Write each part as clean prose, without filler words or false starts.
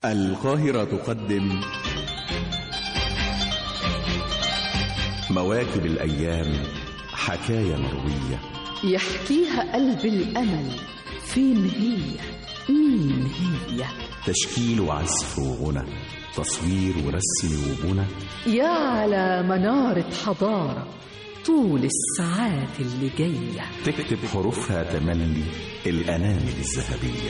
القاهرة تقدم مواكب الأيام، حكاية مروية يحكيها قلب الأمل. فين هي؟ مين هي؟ تشكيل وعزف وغنى، تصوير ورسم وبنى، يا على منارة حضارة طول الساعات اللي جاية تكتب حروفها تملي الأنامل الذهبية.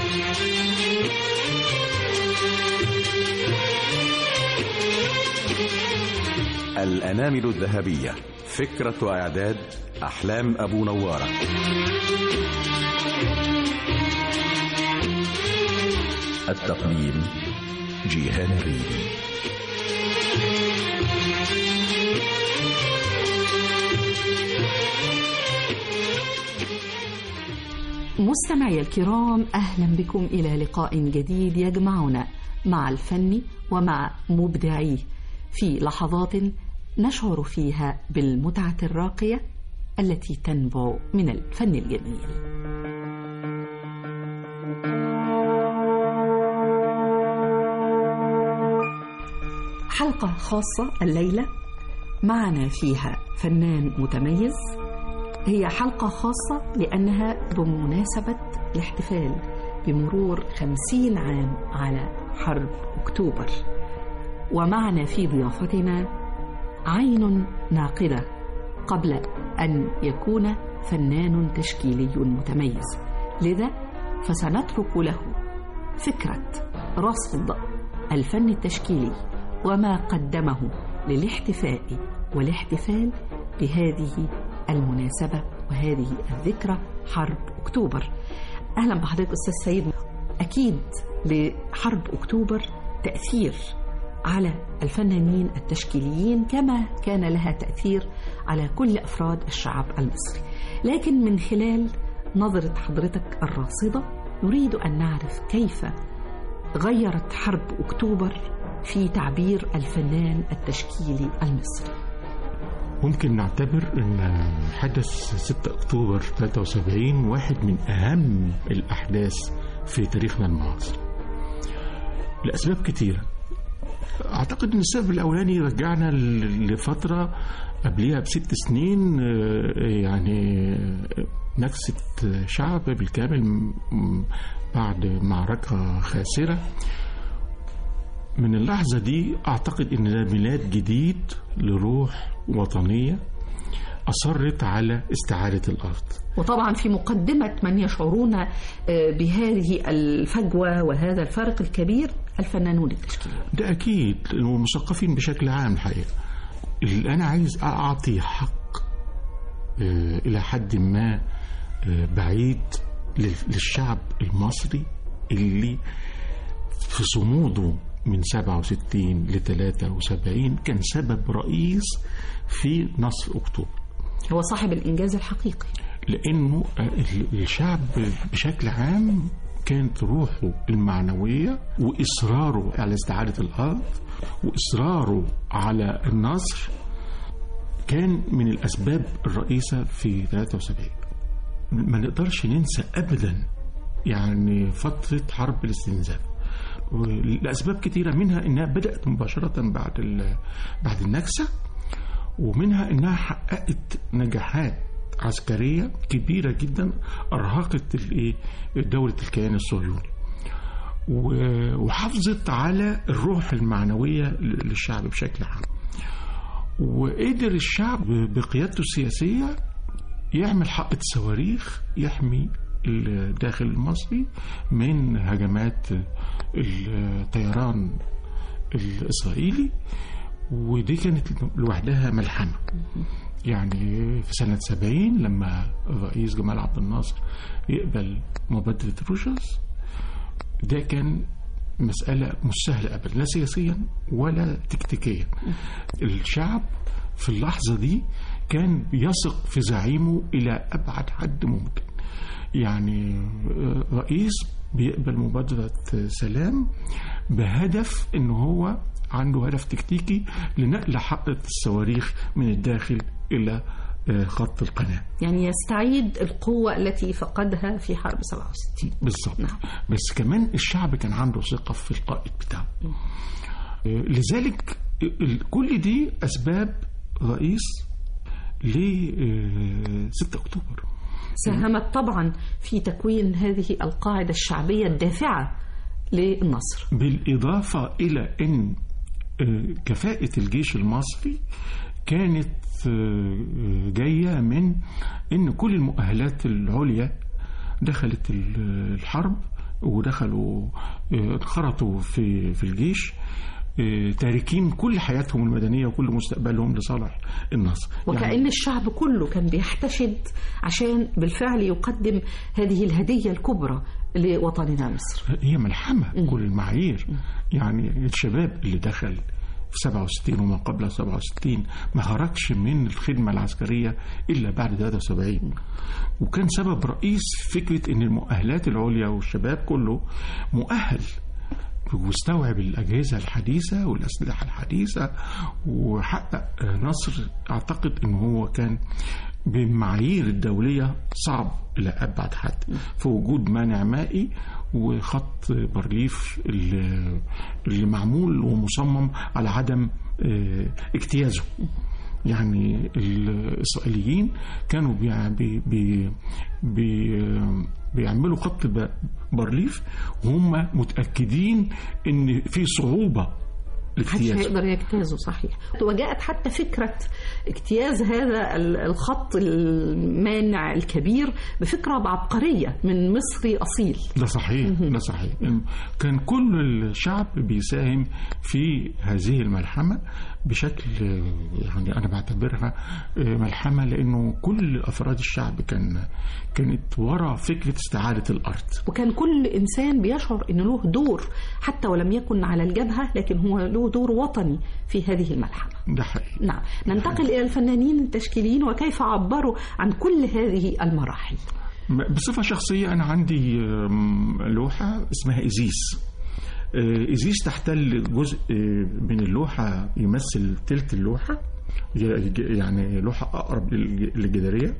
الأنامل الذهبية، فكرة وإعداد أحلام أبو نوارة. التقديم جيهان الريدي. مستمعي الكرام، أهلا بكم إلى لقاء جديد يجمعنا مع الفن ومع مبدعيه في لحظات نشعر فيها بالمتعة الراقية التي تنبع من الفن الجميل. حلقة خاصة الليلة معنا فيها فنان متميز. هي حلقة خاصة لأنها بمناسبة الاحتفال بمرور 50 عام على حرب أكتوبر، ومعنا في ضيافتنا عين ناقدة قبل أن يكون فنان تشكيلي متميز، لذا فسنترك له فكرة رصد الفن التشكيلي وما قدمه للاحتفاء والاحتفال بهذه المناسبة وهذه الذكرى، حرب أكتوبر. أهلا بحضرتك أستاذ سيد. أكيد لحرب أكتوبر تأثير على الفنانين التشكيليين كما كان لها تأثير على كل أفراد الشعب المصري، لكن من خلال نظرة حضرتك الراصدة نريد أن نعرف كيف غيرت حرب أكتوبر في تعبير الفنان التشكيلي المصري. ممكن نعتبر أن حدث 6 أكتوبر 73 واحد من أهم الأحداث في تاريخنا المعاصر لأسباب كتيرة. أعتقد أن السبب الأولاني رجعنا لفترة قبلها ب6 سنين، يعني نكسة شعب بالكامل بعد معركة خاسرة. من اللحظة دي أعتقد أن ده ميلاد جديد لروح وطنية أصرت على استعادة الأرض. وطبعا في مقدمة من يشعرون بهذه الفجوة وهذا الفرق الكبير الفنانون التشكيليين. ده أكيد، والمثقفين بشكل عام. الحقيقة اللي أنا عايز أعطي حق إلى حد ما بعيد للشعب المصري اللي في صموده من 67 ل 73 كان سبب رئيس في نصر أكتوبر. هو صاحب الإنجاز الحقيقي، لأنه الشعب بشكل عام كانت روحه المعنوية وإصراره على استعادة الأرض وإصراره على النصر كان من الأسباب الرئيسة في 73. ما نقدرش ننسى أبدا يعني فترة حرب الاستنزاف لأسباب كتيرة، منها إنها بدأت مباشرة بعد النكسة، ومنها إنها حققت نجاحات عسكرية كبيرة جدا أرهقت دولة الكيان الصهيوني، وحافظت على الروح المعنوية للشعب بشكل عام. وقدر الشعب بقيادته السياسية يعمل حقة صواريخ يحمي الداخل المصري من هجمات الطيران الإسرائيلي، ودي كانت لوحدها ملحمة. يعني في سنة 70 لما الرئيس جمال عبد الناصر يقبل مبادرة روجرز، ده كان مسألة مش سهلة أبدا، لا سياسيا ولا تكتيكيا. الشعب في اللحظة دي كان بيثق في زعيمه إلى أبعد حد ممكن. يعني رئيس بيقبل مبادرة سلام بهدف إنه هو عنده هدف تكتيكي لنقل حقة الصواريخ من الداخل إلى خط القناة، يعني يستعيد القوة التي فقدها في حرب 67. بالضبط. نعم. بس كمان الشعب كان عنده ثقة في القائد بتاعه. لذلك كل دي أسباب رئيس ل 6 أكتوبر ساهمت طبعا في تكوين هذه القاعدة الشعبية الدافعة للنصر، بالإضافة إلى أن كفاءة الجيش المصري كانت جاية من أن كل المؤهلات العليا دخلت الحرب ودخلوا انخرطوا في الجيش، تاركين كل حياتهم المدنية وكل مستقبلهم لصالح النصر. وكأن يعني الشعب كله كان بيحتشد عشان بالفعل يقدم هذه الهدية الكبرى لوطننا مصر. هي ملحمة كل المعايير. يعني الشباب اللي دخل في 67 وما قبل 67 ما خرجش من الخدمة العسكرية إلا بعد 73، وكان سبب رئيس فكرة أن المؤهلات العليا والشباب كله مؤهل واستوعب الأجهزة الحديثة والأسلحة الحديثة وحقق نصر. أعتقد أنه هو كان بالمعايير الدولية صعب إلى أبعد حد، في وجود مانع مائي وخط بارليف اللي معمول ومصمم على عدم اجتيازه. يعني الإسرائيليين كانوا بيعملوا خط بارليف وهم متأكدين ان في صعوبة محدش هيقدر يجتازه. صحيح. وجاءت حتى فكرة اجتياز هذا الخط المانع الكبير بفكرة عبقرية من مصري أصيل. ده صحيح. ده صحيح. كان كل الشعب بيساهم في هذه الملحمة بشكل، يعني أنا بعتبرها ملحمة لأنه كل أفراد الشعب كانت وراء فكرة استعادة الأرض، وكان كل إنسان بيشعر أنه له دور حتى ولم يكن على الجبهة، لكن هو له دور وطني في هذه الملحمة. ده حقيقي. نعم. ننتقل إلى الفنانين التشكيليين وكيف عبروا عن كل هذه المراحل. بصفة شخصية أنا عندي لوحة اسمها إزيس. إزيس تحتل جزء من اللوحة يمثل تلت اللوحة، يعني لوحة أقرب للجدارية،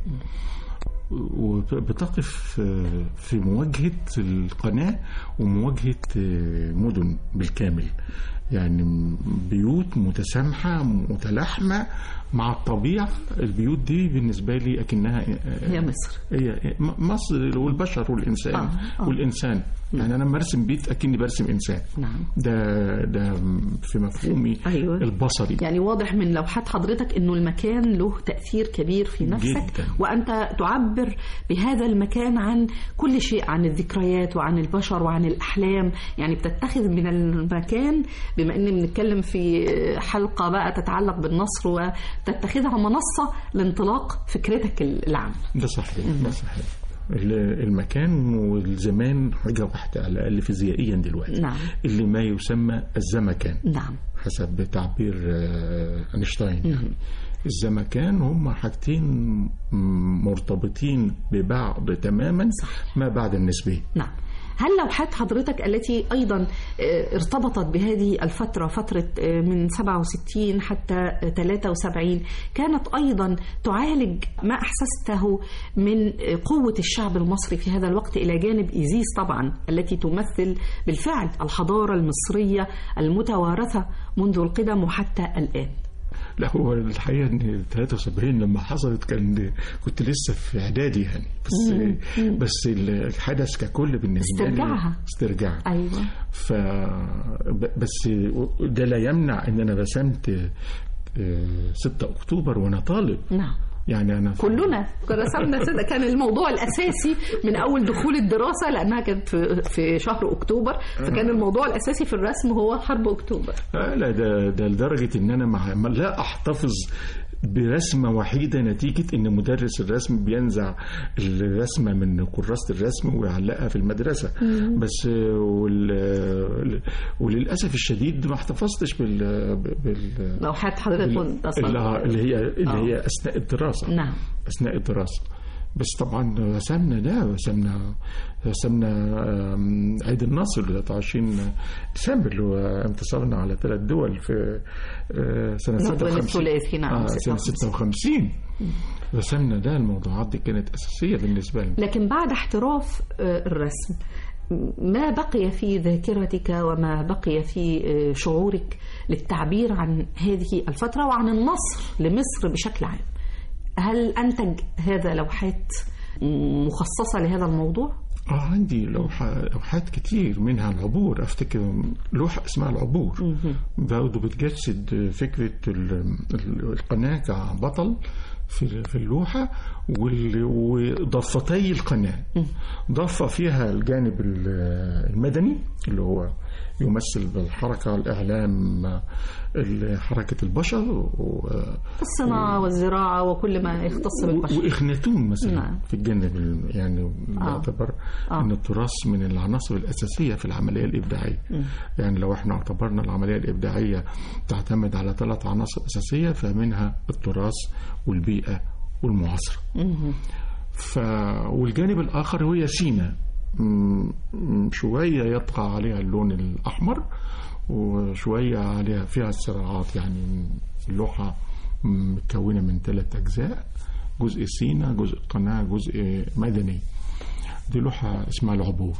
وبتقف في مواجهة القناة ومواجهة مدن بالكامل، يعني بيوت متسامحة متلاحمة مع الطبيعة. البيوت دي بالنسبة لي أكنها هي مصر، هي مصر والبشر والإنسان. والإنسان يعني أنا برسم بيت أكني برسم إنسان. نعم. ده في مفهومي. أيوة. البصري. يعني واضح من لوحات حضرتك إنه المكان له تأثير كبير في نفسك جداً. وأنت تعبر بهذا المكان عن كل شيء، عن الذكريات وعن البشر وعن الأحلام. يعني بتتخذ من المكان، بما إن بنتكلم في حلقة بقى تتعلق بالنصر، وتتخذها منصة لانطلاق فكرتك العامة. ده صحيح. ده صحيح. المكان والزمان حاجة واحدة على الأقل فيزيائيا دلوقتي. نعم. اللي ما يسمى الزمكان. نعم. حسب تعبير أينشتاين. يعني الزمكان هم حاجتين مرتبطين ببعض تماما. صح. ما بعد النسبية. نعم. هل لوحات حضرتك التي أيضا ارتبطت بهذه الفترة، فترة من 67 حتى 73، كانت أيضا تعالج ما أحسسته من قوة الشعب المصري في هذا الوقت، إلى جانب إيزيس طبعا التي تمثل بالفعل الحضارة المصرية المتوارثة منذ القدم وحتى الآن؟ لا، هو الحقيقة ان 73 لما حصلت كنت لسه في اعدادي يعني، بس الحدث ككل بالنسبة لي استرجاعها. ايوه. بس ده لا يمنع ان انا رسمت 6 أكتوبر وانا طالب. نعم. يعني أنا كلنا رسمنا سنة، كان الموضوع الأساسي من أول دخول الدراسة، لأنها كانت في شهر أكتوبر، فكان الموضوع الأساسي في الرسم هو حرب أكتوبر. لا، ده لدرجة إن أنا لا أحتفظ برسمة وحيدة، نتيجة إن مدرس الرسم بينزع الرسمة من كراسة الرسم ويعلقها في المدرسة. بس وللأسف الشديد ما احتفظتش لوحات حضرتك اللي هي أثناء الدراسة. نعم. أثناء الدراسة. بس طبعا رسمنا عيد النصر 23 ديسمبر اللي هو انتصارنا على 3 دول في سنة 56. رسمنا ده. الموضوعات دي كانت أساسية بالنسبة لنا. لكن بعد احتراف الرسم ما بقي في ذاكرتك وما بقي في شعورك للتعبير عن هذه الفترة وعن النصر لمصر بشكل عام؟ هل أنتج هذا لوحات مخصصة لهذا الموضوع؟ عندي لوحات كتير، منها العبور. أفتكر لوحة اسمها العبور برضه بتجسد فكرة القناة كبطل في اللوحة، وضفتي القناة. ضفة فيها الجانب المدني اللي هو يمثل بالحركة الإعلام حركة البشر الصناعة والزراعة وكل ما يختص بالبشر، وإخناتون مثلا في الجانب يعني نعتبر أن التراث من العناصر الأساسية في العملية الإبداعية. يعني لو احنا اعتبرنا العملية الإبداعية تعتمد على 3 عناصر أساسية، فمنها التراث والبيئة والمعاصرة. والجانب الآخر هو سينا، شوية يطغى عليها اللون الأحمر وشوية عليها فيها الصراعات. يعني اللوحة مكونة من 3 أجزاء، جزء سينا، جزء قناة، جزء مدني. دي لوحة اسمها العبور.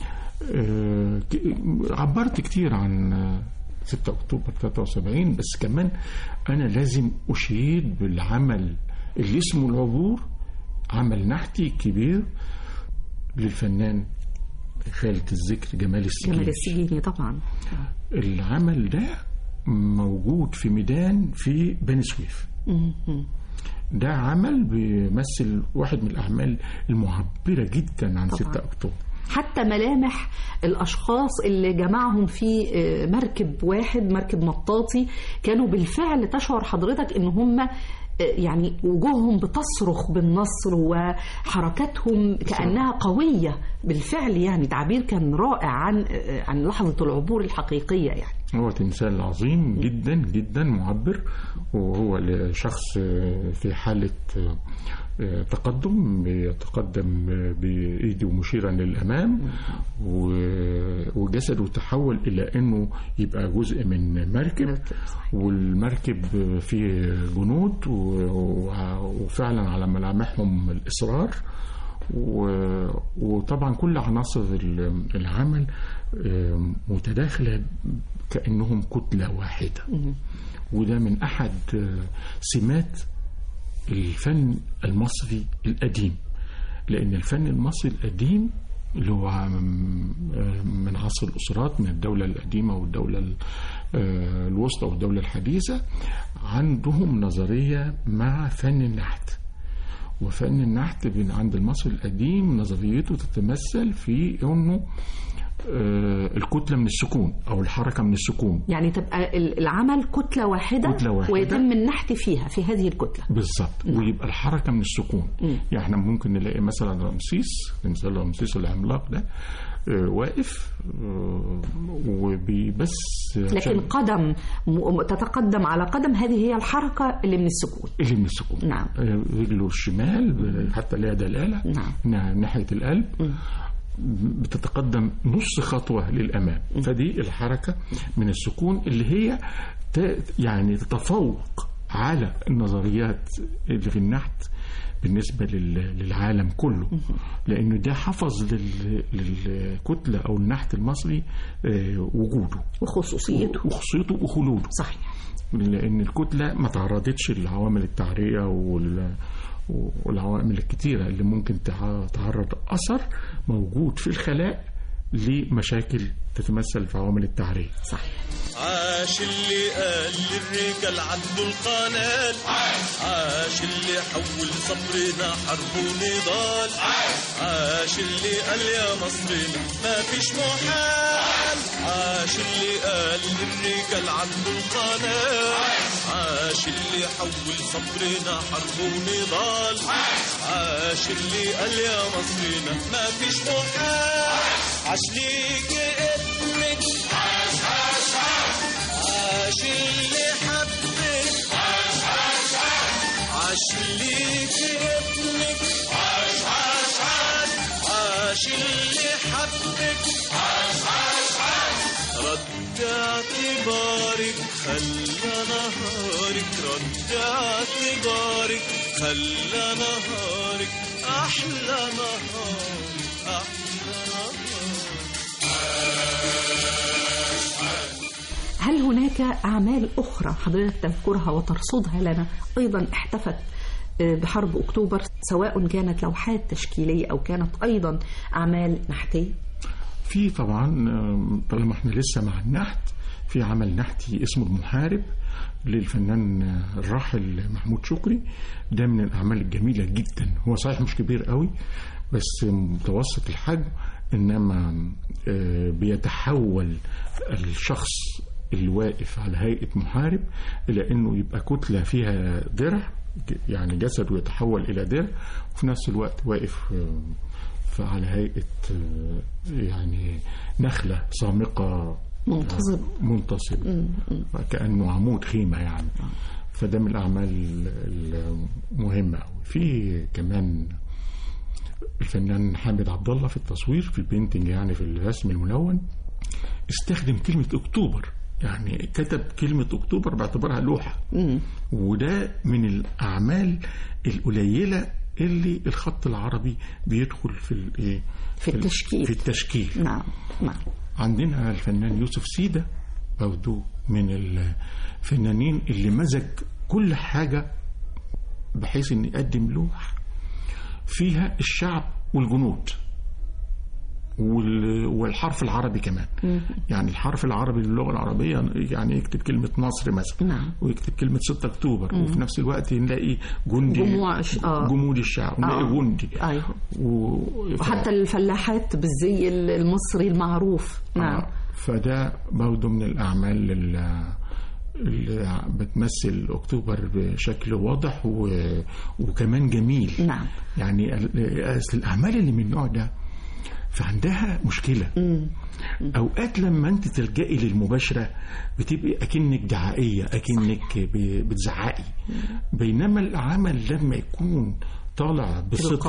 عبرت كتير عن 6 أكتوبر 73، بس كمان أنا لازم أشيد بالعمل اللي اسمه العبور، عمل نحتي كبير للفنان خالة الذكر جمال السجيني. طبعا العمل ده موجود في ميدان في بني سويف. ده عمل بيمثل واحد من الأعمال المعبرة جدا عن 6 أكتوبر. حتى ملامح الأشخاص اللي جمعهم في مركب واحد، مركب مطاطي، كانوا بالفعل تشعر حضرتك إن هم يعني وجوههم بتصرخ بالنصر وحركاتهم كأنها قوية بالفعل. يعني تعبير كان رائع عن لحظة العبور الحقيقية. يعني هو تمثال عظيم جدا جدا معبر، وهو شخص في حالة تقدم، بيتقدم بإيده مشيرا للأمام، وجسده تحول إلى أنه يبقى جزء من مركب، والمركب فيه جنود وفعلا على ملامحهم الإصرار. وطبعا كل عناصر العمل متداخلة كأنهم كتلة واحدة. وده من أحد سمات الفن المصري القديم، لأن الفن المصري القديم اللي هو من عصر الأسرات، من الدولة القديمة والدولة الوسطى والدولة الحديثة، عندهم نظرية مع فن النحت. وفن النحت عند المصري القديم نظريته تتمثل في أنه الكتلة من السكون أو الحركة من السكون. يعني تبقى العمل كتلة واحدة ويتم النحت فيها في هذه الكتلة بالضبط. ويبقى الحركة من السكون. يعني احنا ممكن نلاقي مثلا تمثال رمسيس العملاق ده واقف وبيبس، لكن قدم تتقدم على قدم، هذه هي الحركة اللي من السكون. نعم. رجله الشمال حتى لها دلالة. نعم. ناحية القلب بتتقدم نص خطوة للأمام. فدي الحركة من السكون اللي هي يعني تتفوق على النظريات اللي في النحت بالنسبة للعالم كله، لأنه ده حفظ للكتلة أو النحت المصري وجوده وخصوصيته وخلوده. صحيح. لأن الكتلة ما تعرضتش للعوامل التعرية والعوامل الكتيرة اللي ممكن تعرض أثر موجود في الخلاء لمشاكل تتمثل في عوامل التعرية. صحيح. عاش اللي قال للرجال عدوا القنال، عاش اللي حول صبرنا حرب ونضال، عاش اللي قال يا مصرنا ما فيش محال، عاش اللي قال للرجال عدوا القنال، عاش اللي حول صبرنا حرب ونضال، عاش اللي قال يا مصرنا ما فيش محال، عاش ليك ابنك، عاش عاش عاش، عاش اللي حبك، عاش عاش عاش، عاش ليك ابنك، عاش اعتبارك، خلى نهارك رد اعتبارك، خلى نهارك أحلى نهار، أحلى نهار. هل هناك أعمال أخرى حضرتك تذكرها وترصدها لنا أيضا احتفت بحرب أكتوبر، سواء كانت لوحات تشكيلية أو كانت أيضا أعمال نحتية؟ في طبعا، طالما احنا لسه مع النحت، في عمل نحتي اسمه المحارب للفنان الراحل محمود شكري. ده من الأعمال الجميلة جدا. هو صحيح مش كبير قوي بس متوسط الحجم، إنما بيتحول الشخص الواقف على هيئة محارب إلى أنه يبقى كتلة فيها درع، يعني جسده يتحول إلى درع، وفي نفس الوقت واقف على هيئة يعني نخلة صامقة منتصب كأنه عمود خيمة يعني. فده من الأعمال المهمة أوي. في كمان الفنان حامد عبد الله في التصوير، في البينتنج يعني في الرسم الملون، استخدم كلمة أكتوبر، يعني كتب كلمة أكتوبر باعتبارها لوحة. وده من الأعمال القليلة اللي الخط العربي بيدخل في التشكيل. نعم. عندنا الفنان يوسف سيدة برضو من الفنانين اللي مزج كل حاجة بحيث ان يقدم لوح فيها الشعب والجنود والحرف العربي كمان. يعني الحرف العربي للغة العربية، يعني يكتب كلمة نصر مثلا ويكتب كلمة 6 أكتوبر وفي نفس الوقت نلاقي جندي، جمود الشعب، نلاقي جندي. وحتى الفلاحات بالزي المصري المعروف. نعم. فده برضه من الأعمال اللي بتمثل أكتوبر بشكل واضح وكمان جميل. نعم. يعني الأعمال اللي من النوع ده فعندها مشكلة. أوقات لما أنت تلجئي للمباشرة بتبقي أكنك دعائية، أكنك بتزعقي، بينما العمل لما يكون طالع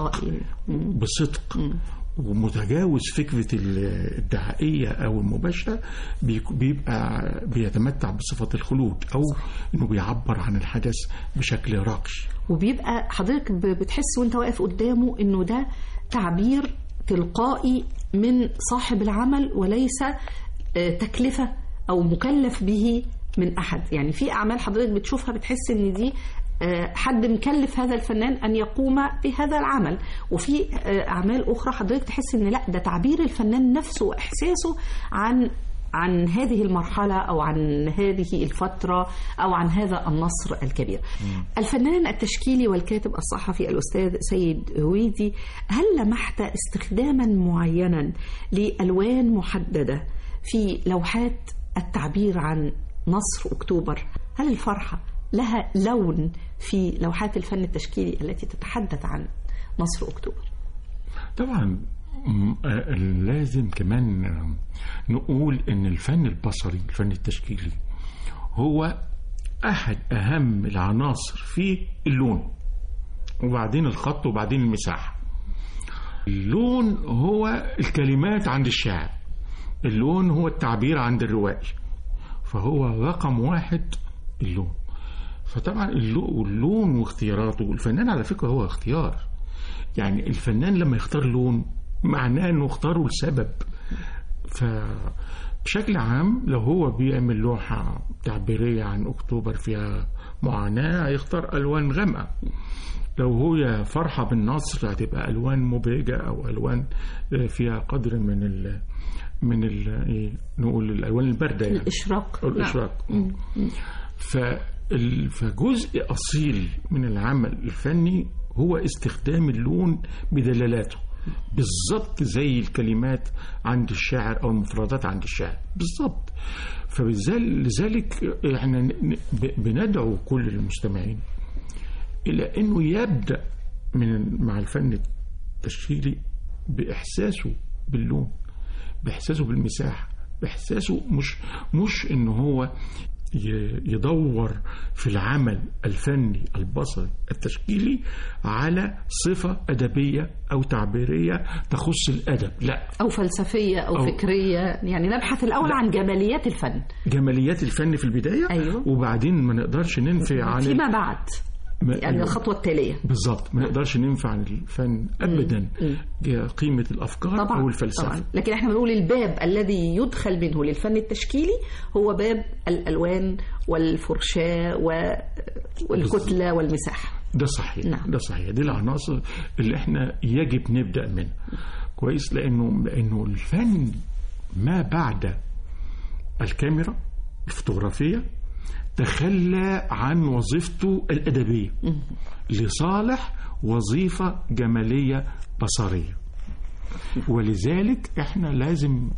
بصدق ومتجاوز فكرة الدعائية أو المباشرة بيبقى بيتمتع بصفة الخلود، أو إنه بيعبر عن الحدث بشكل راقي، وبيبقى حضرتك بتحس وانت واقف قدامه إنه ده تعبير تلقائي من صاحب العمل وليس تكلفة أو مكلف به من أحد. يعني في أعمال حضرتك بتشوفها بتحس إن دي حد مكلف هذا الفنان أن يقوم بهذا العمل، وفي أعمال أخرى حضرتك تحس إن لا، ده تعبير الفنان نفسه وإحساسه عن هذه المرحلة أو عن هذه الفترة أو عن هذا النصر الكبير. الفنان التشكيلي والكاتب الصحفي الأستاذ سيد هويدي، هل لمحت استخداما معينا لألوان محددة في لوحات التعبير عن نصر أكتوبر؟ هل الفرحة لها لون في لوحات الفن التشكيلي التي تتحدث عن نصر أكتوبر؟ طبعا لازم كمان نقول ان الفن البصري، الفن التشكيلي، هو احد اهم العناصر في اللون، وبعدين الخط، وبعدين المساحة. اللون هو الكلمات عند الشاعر، اللون هو التعبير عند الروائي، فهو رقم 1 اللون. فطبعا اللون واختياراته، الفنان على فكرة هو اختيار، يعني الفنان لما يختار لون معناه انه اختاره لسبب. فبشكل عام لو هو بيعمل لوحة تعبيرية عن أكتوبر فيها معاناة هيختار ألوان غامقة، لو هو فرحة بالنصر هتبقى ألوان مبهجة أو ألوان فيها قدر من نقول الألوان الباردة، يعني الإشراق. فجزء أصيل من العمل الفني هو استخدام اللون بدلالاته، بالضبط زي الكلمات عند الشاعر أو المفردات عند الشاعر بالضبط. فلذلك احنا بندعو كل المستمعين إلى أنه يبدأ مع الفن التشكيلي بإحساسه باللون، بإحساسه بالمساحة، بإحساسه مش إنه هو يدور في العمل الفني البصري التشكيلي على صفة أدبية أو تعبيرية تخص الأدب، لا، أو فلسفية أو فكرية. يعني نبحث الأول عن جماليات الفن، جماليات الفن في البداية. أيوة. وبعدين ما نقدرش ننفي عن فيما بعد يعني الخطوة التالية بالضبط. ما نقدرش ننفع عن الفن أبدا قيمة الأفكار طبعًا أو الفلسفة طبعًا. لكن احنا بنقول الباب الذي يدخل منه للفن التشكيلي هو باب الألوان والفرشاة والكتلة والمساحة. ده صحيح. نعم. ده صحيح. دي العناصر اللي احنا يجب نبدأ منها كويس، لأنه الفن ما بعد الكاميرا الفوتوغرافية تخلى عن وظيفته الأدبية لصالح وظيفة جمالية بصرية. ولذلك احنا لازم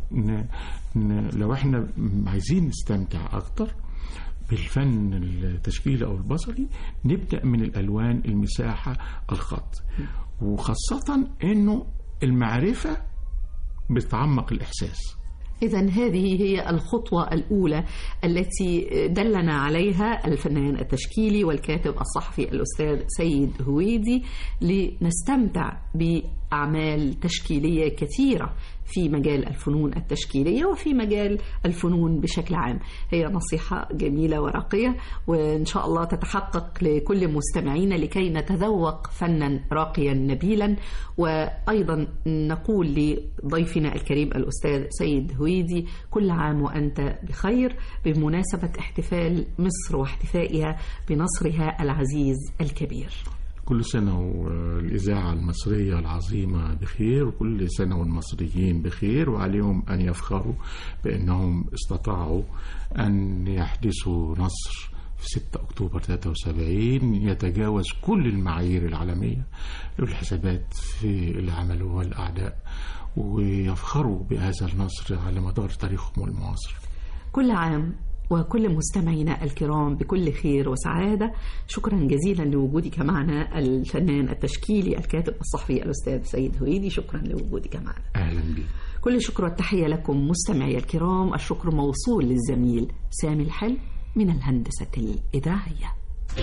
لو احنا عايزين نستمتع أكتر بالفن التشكيلي أو البصري نبدأ من الألوان، المساحة، الخط، وخاصة إنه المعرفة بتعمق الإحساس. إذن هذه هي الخطوة الأولى التي دلنا عليها الفنان التشكيلي والكاتب الصحفي الأستاذ سيد هويدي لنستمتع بأعمال تشكيلية كثيرة في مجال الفنون التشكيلية وفي مجال الفنون بشكل عام. هي نصيحة جميلة وراقية، وإن شاء الله تتحقق لكل مستمعين لكي نتذوق فنا راقيا نبيلا. وأيضا نقول لضيفنا الكريم الأستاذ سيد هويدي كل عام وأنت بخير بمناسبة احتفال مصر واحتفائها بنصرها العزيز الكبير. كل سنة والإذاعة المصرية العظيمة بخير، وكل سنة والمصريين بخير، وعليهم أن يفخروا بأنهم استطاعوا أن يحدثوا نصر في 6 أكتوبر 73 يتجاوز كل المعايير العالمية والحسابات في اللي عملوها الأعداء، ويفخروا بهذا النصر على مدار تاريخهم المعاصر. كل عام وكل مستمعينا الكرام بكل خير وسعادة. شكرا جزيلا لوجودك معنا الفنان التشكيلي الكاتب الصحفي الأستاذ سيد هويدي، شكرا لوجودك معنا. أهلا بك. كل الشكر والتحية لكم مستمعي الكرام. الشكر موصول للزميل سامي الحل من الهندسة الإذاعية.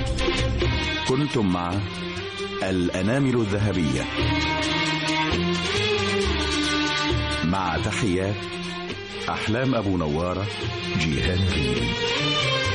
كنتم مع الأنامل الذهبية مع تحيات أحلام أبو نوارة، جيهان ريدي.